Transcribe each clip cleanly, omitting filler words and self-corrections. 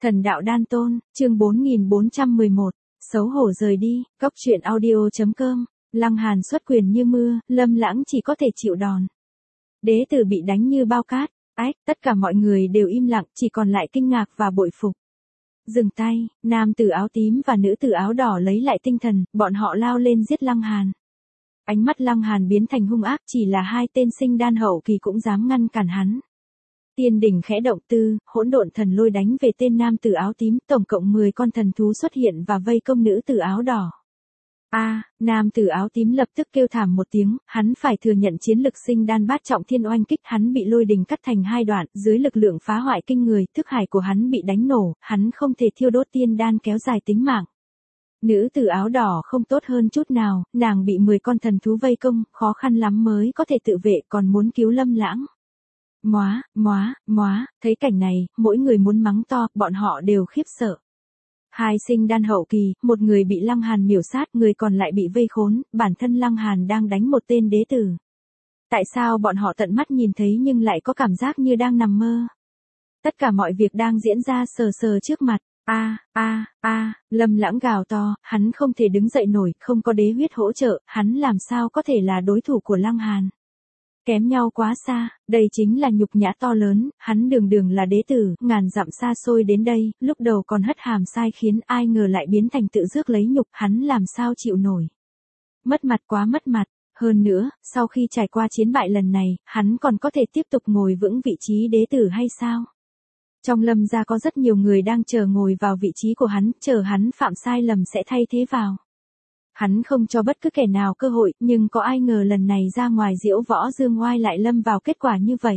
Thần đạo đan tôn, chương 4411, xấu hổ rời đi, cóc truyện audio.com, Lăng Hàn xuất quyền như mưa, Lâm Lãng chỉ có thể chịu đòn. Đế tử bị đánh như bao cát, tất cả mọi người đều im lặng, chỉ còn lại kinh ngạc và bội phục. Dừng tay, nam tử áo tím và nữ tử áo đỏ lấy lại tinh thần, bọn họ lao lên giết Lăng Hàn. Ánh mắt Lăng Hàn biến thành hung ác, chỉ là hai tên sinh đan hậu kỳ cũng dám ngăn cản hắn. Tiên đỉnh khẽ động tư, hỗn độn thần lôi đánh về tên nam tử áo tím, tổng cộng 10 con thần thú xuất hiện và vây công nữ tử áo đỏ. Nam tử áo tím lập tức kêu thảm một tiếng, hắn phải thừa nhận chiến lực sinh đan bát trọng thiên oanh kích, hắn bị lôi đình cắt thành hai đoạn, dưới lực lượng phá hoại kinh người, thức hải của hắn bị đánh nổ, hắn không thể thiêu đốt tiên đan kéo dài tính mạng. Nữ tử áo đỏ không tốt hơn chút nào, nàng bị 10 con thần thú vây công, khó khăn lắm mới có thể tự vệ, còn muốn cứu Lâm Lãng. Thấy cảnh này, mỗi người muốn mắng to, bọn họ đều khiếp sợ. Hai sinh đan hậu kỳ, một người bị Lăng Hàn miểu sát, người còn lại bị vây khốn, bản thân Lăng Hàn đang đánh một tên đế tử. Tại sao bọn họ tận mắt nhìn thấy nhưng lại có cảm giác như đang nằm mơ? Tất cả mọi việc đang diễn ra sờ sờ trước mặt. Lâm Lãng gào to, hắn không thể đứng dậy nổi, không có đế huyết hỗ trợ, hắn làm sao có thể là đối thủ của Lăng Hàn. Kém nhau quá xa, đây chính là nhục nhã to lớn, hắn đường đường là đế tử, ngàn dặm xa xôi đến đây, lúc đầu còn hất hàm sai khiến, ai ngờ lại biến thành tự rước lấy nhục, hắn làm sao chịu nổi. Mất mặt quá mất mặt, hơn nữa, sau khi trải qua chiến bại lần này, hắn còn có thể tiếp tục ngồi vững vị trí đế tử hay sao? Trong Lâm gia có rất nhiều người đang chờ ngồi vào vị trí của hắn, chờ hắn phạm sai lầm sẽ thay thế vào. Hắn không cho bất cứ kẻ nào cơ hội, nhưng có ai ngờ lần này ra ngoài diễu võ dương oai lại lâm vào kết quả như vậy.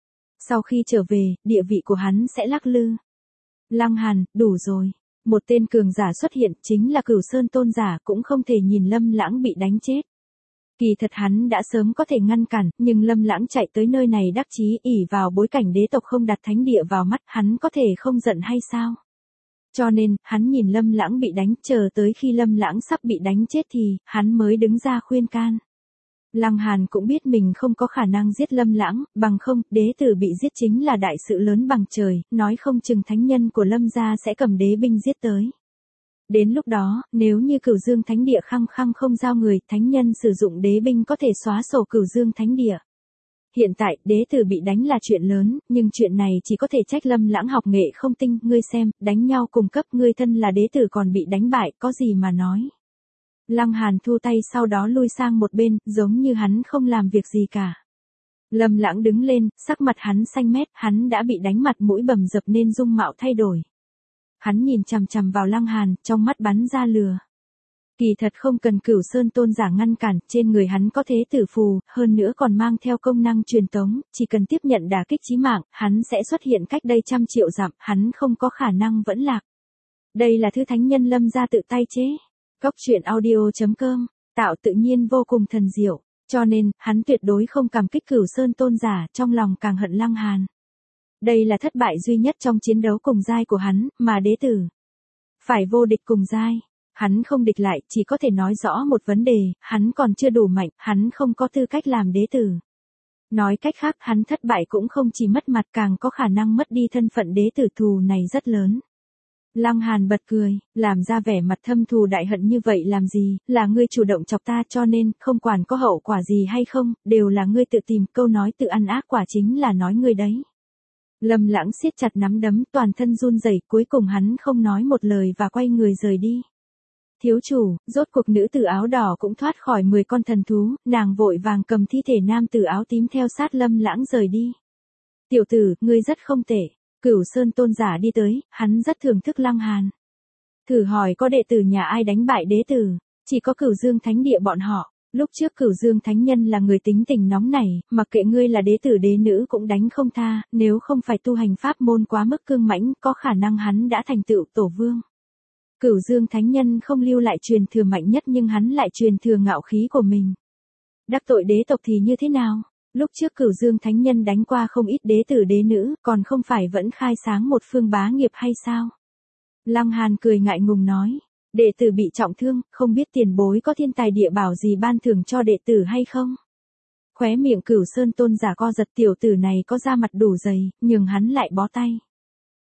Sau khi trở về, địa vị của hắn sẽ lắc lư. Lăng Hàn, đủ rồi. Một tên cường giả xuất hiện, chính là Cửu Sơn tôn giả, cũng không thể nhìn Lâm Lãng bị đánh chết. Kỳ thật hắn đã sớm có thể ngăn cản, nhưng Lâm Lãng chạy tới nơi này đắc chí ỷ vào bối cảnh đế tộc không đặt thánh địa vào mắt, hắn có thể không giận hay sao? Cho nên, hắn nhìn Lâm Lãng bị đánh, chờ tới khi Lâm Lãng sắp bị đánh chết thì, hắn mới đứng ra khuyên can. Lăng Hàn cũng biết mình không có khả năng giết Lâm Lãng, bằng không, đế tử bị giết chính là đại sự lớn bằng trời, nói không chừng thánh nhân của Lâm gia sẽ cầm đế binh giết tới. Đến lúc đó, nếu như Cửu Dương Thánh Địa khăng khăng không giao người, thánh nhân sử dụng đế binh có thể xóa sổ Cửu Dương Thánh Địa. Hiện tại, đế tử bị đánh là chuyện lớn, nhưng chuyện này chỉ có thể trách Lâm Lãng học nghệ không tinh, ngươi xem, đánh nhau cùng cấp, ngươi thân là đế tử còn bị đánh bại, có gì mà nói. Lăng Hàn thu tay sau đó lui sang một bên, giống như hắn không làm việc gì cả. Lâm Lãng đứng lên, sắc mặt hắn xanh mét, hắn đã bị đánh mặt mũi bầm dập nên dung mạo thay đổi. Hắn nhìn chằm chằm vào Lăng Hàn, trong mắt bắn ra lửa. Kỳ thật không cần Cửu Sơn tôn giả ngăn cản, trên người hắn có thế tử phù, hơn nữa còn mang theo công năng truyền tống, chỉ cần tiếp nhận đả kích chí mạng, hắn sẽ xuất hiện cách đây 100 triệu dặm, hắn không có khả năng vẫn lạc. Đây là thứ thánh nhân Lâm gia tự tay chế. Cóc truyện audio.com, tạo tự nhiên vô cùng thần diệu, cho nên, hắn tuyệt đối không cảm kích Cửu Sơn tôn giả, trong lòng càng hận Lăng Hàn. Đây là thất bại duy nhất trong chiến đấu cùng giai của hắn, mà đế tử phải vô địch cùng giai. Hắn không địch lại, chỉ có thể nói rõ một vấn đề, hắn còn chưa đủ mạnh, hắn không có tư cách làm đế tử. Nói cách khác, hắn thất bại cũng không chỉ mất mặt, càng có khả năng mất đi thân phận đế tử, thù này rất lớn. Lăng Hàn bật cười, làm ra vẻ mặt thâm thù đại hận như vậy làm gì, là ngươi chủ động chọc ta, cho nên, không quản có hậu quả gì hay không, đều là ngươi tự tìm, câu nói tự ăn ác quả chính là nói ngươi đấy. Lâm Lãng siết chặt nắm đấm, toàn thân run rẩy, cuối cùng hắn không nói một lời và quay người rời đi. Thiếu chủ, rốt cuộc nữ tử áo đỏ cũng thoát khỏi 10 con thần thú, nàng vội vàng cầm thi thể nam tử áo tím theo sát Lâm Lãng rời đi. Tiểu tử, ngươi rất không tệ. Cửu Sơn tôn giả đi tới, hắn rất thưởng thức Lăng Hàn. Thử hỏi có đệ tử nhà ai đánh bại đế tử, chỉ có Cửu Dương Thánh Địa bọn họ. Lúc trước Cửu Dương Thánh Nhân là người tính tình nóng nảy, mặc kệ ngươi là đế tử đế nữ cũng đánh không tha, nếu không phải tu hành pháp môn quá mức cương mãnh, có khả năng hắn đã thành tựu tổ vương. Cửu Dương Thánh Nhân không lưu lại truyền thừa mạnh nhất nhưng hắn lại truyền thừa ngạo khí của mình. Đắc tội đế tộc thì như thế nào? Lúc trước Cửu Dương Thánh Nhân đánh qua không ít đế tử đế nữ, còn không phải vẫn khai sáng một phương bá nghiệp hay sao? Lăng Hàn cười ngại ngùng nói, đệ tử bị trọng thương, không biết tiền bối có thiên tài địa bảo gì ban thưởng cho đệ tử hay không? Khóe miệng Cửu Sơn tôn giả co giật, tiểu tử này có da mặt đủ dày, nhưng hắn lại bó tay.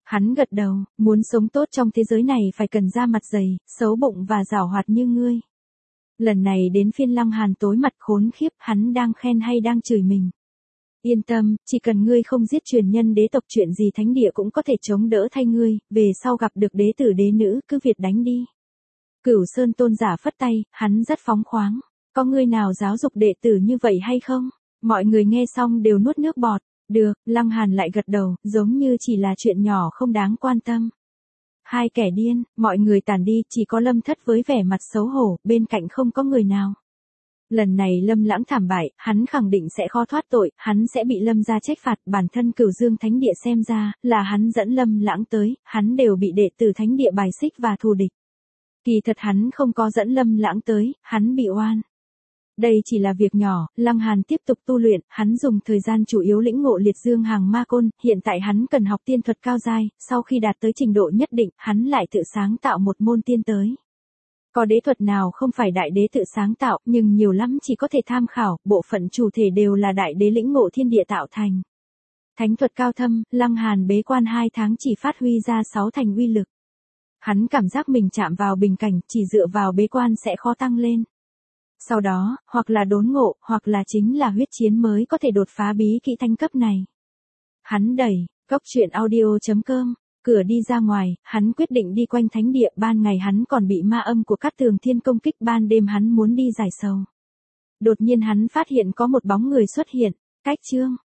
Hắn gật đầu, muốn sống tốt trong thế giới này phải cần da mặt dày, xấu bụng và giảo hoạt như ngươi. Lần này đến phiên Lăng Hàn tối mặt khốn khiếp, hắn đang khen hay đang chửi mình. Yên tâm, chỉ cần ngươi không giết truyền nhân đế tộc, chuyện gì thánh địa cũng có thể chống đỡ thay ngươi, về sau gặp được đế tử đế nữ, cứ việc đánh đi. Cửu Sơn tôn giả phất tay, hắn rất phóng khoáng. Có ngươi nào giáo dục đệ tử như vậy hay không? Mọi người nghe xong đều nuốt nước bọt. Được, Lăng Hàn lại gật đầu, giống như chỉ là chuyện nhỏ không đáng quan tâm. Hai kẻ điên, mọi người tản đi, chỉ có Lâm Thất với vẻ mặt xấu hổ, bên cạnh không có người nào. Lần này Lâm Lãng thảm bại, hắn khẳng định sẽ khó thoát tội, hắn sẽ bị Lâm gia trách phạt, bản thân Cửu Dương Thánh Địa xem ra, là hắn dẫn Lâm Lãng tới, hắn đều bị đệ tử Thánh Địa bài xích và thù địch. Kỳ thật hắn không có dẫn Lâm Lãng tới, hắn bị oan. Đây chỉ là việc nhỏ, Lăng Hàn tiếp tục tu luyện, hắn dùng thời gian chủ yếu lĩnh ngộ liệt dương hàng ma côn, hiện tại hắn cần học tiên thuật cao giai, sau khi đạt tới trình độ nhất định, hắn lại tự sáng tạo một môn tiên tới. Có đế thuật nào không phải đại đế tự sáng tạo, nhưng nhiều lắm chỉ có thể tham khảo, bộ phận chủ thể đều là đại đế lĩnh ngộ thiên địa tạo thành. Thánh thuật cao thâm, Lăng Hàn bế quan 2 tháng chỉ phát huy ra 6 thành uy lực. Hắn cảm giác mình chạm vào bình cảnh, chỉ dựa vào bế quan sẽ khó tăng lên. Sau đó, hoặc là đốn ngộ, hoặc là chính là huyết chiến mới có thể đột phá bí kỹ thánh cấp này. Hắn đẩy, coctruyện.audio.com, cửa đi ra ngoài, hắn quyết định đi quanh thánh địa, ban ngày hắn còn bị ma âm của Cát Tường Thiên công kích, ban đêm hắn muốn đi giải sầu. Đột nhiên hắn phát hiện có một bóng người xuất hiện, cách chương.